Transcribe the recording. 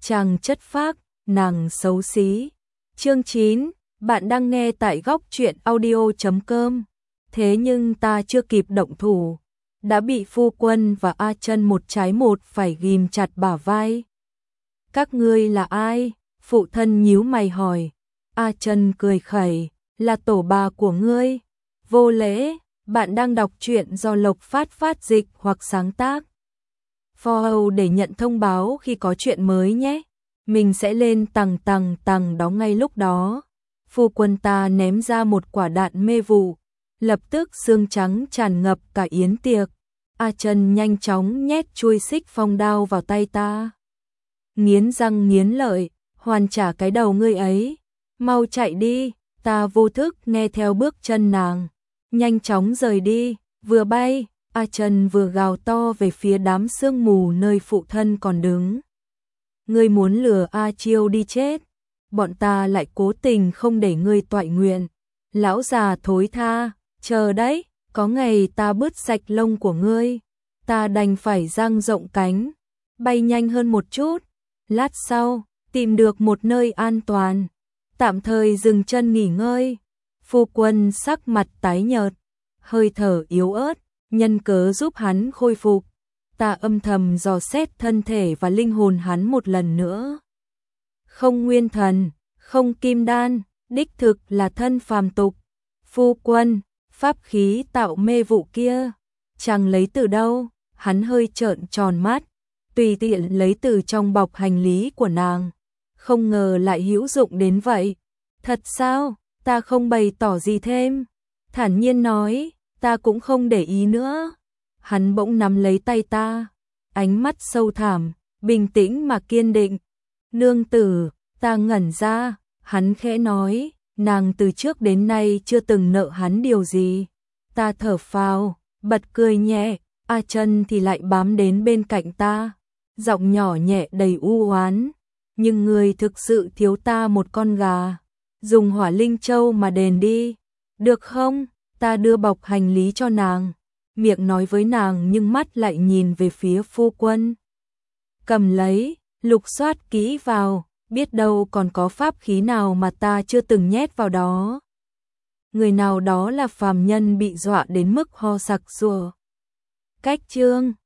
chàng chất phác, nàng xấu xí. Chương 9, bạn đang nghe tại góc truyện audio.com. Thế nhưng ta chưa kịp động thủ, đã bị phu quân và A Chân một trái một phải ghim chặt bả vai. Các ngươi là ai? Phụ thân nhíu mày hỏi. A Chân cười khẩy, là tổ bà của ngươi. Vô lễ, bạn đang đọc truyện do Lộc phát dịch hoặc sáng tác. Follow để nhận thông báo khi có chuyện mới nhé. Mình sẽ lên tầng đó ngay lúc đó. Phu quân ta ném ra một quả đạn mê vụ, lập tức xương trắng tràn ngập cả yến tiệc. A Chân nhanh chóng nhét chuôi xích phong đao vào tay ta. Nghiến răng nghiến lợi, hoàn trả cái đầu ngươi ấy. Mau chạy đi, ta vô thức nghe theo bước chân nàng. Nhanh chóng rời đi, vừa bay, A Chân vừa gào to về phía đám sương mù nơi phụ thân còn đứng. Ngươi muốn lừa A Chiêu đi chết, bọn ta lại cố tình không để ngươi toại nguyện. Lão già thối tha, chờ đấy, có ngày ta bứt sạch lông của ngươi, ta đành phải dang rộng cánh, bay nhanh hơn một chút. Lát sau, tìm được một nơi an toàn, tạm thời dừng chân nghỉ ngơi. Phu quân sắc mặt tái nhợt, hơi thở yếu ớt, nhân cớ giúp hắn khôi phục. Ta âm thầm dò xét thân thể và linh hồn hắn một lần nữa. Không nguyên thần, không kim đan, đích thực là thân phàm tục. Phu quân, pháp khí tạo mê vụ kia, chàng lấy từ đâu? Hắn hơi trợn tròn mắt, tùy tiện lấy từ trong bọc hành lý của nàng. Không ngờ lại hữu dụng đến vậy. Thật sao? Ta không bày tỏ gì thêm. Thản nhiên nói, ta cũng không để ý nữa. Hắn bỗng nắm lấy tay ta, ánh mắt sâu thẳm, bình tĩnh mà kiên định. Nương tử, ta ngẩn ra, hắn khẽ nói, nàng từ trước đến nay chưa từng nợ hắn điều gì. Ta thở phào, bật cười nhẹ, A Chân thì lại bám đến bên cạnh ta, giọng nhỏ nhẹ đầy u oán, nhưng người thực sự thiếu ta một con gà, dùng Hỏa Linh Châu mà đền đi, được không? Ta đưa bọc hành lý cho nàng, miệng nói với nàng nhưng mắt lại nhìn về phía phu quân. Cầm lấy, lục soát kỹ vào, biết đâu còn có pháp khí nào mà ta chưa từng nhét vào đó. Người nào đó là phàm nhân bị dọa đến mức ho sặc sụa. Cách chương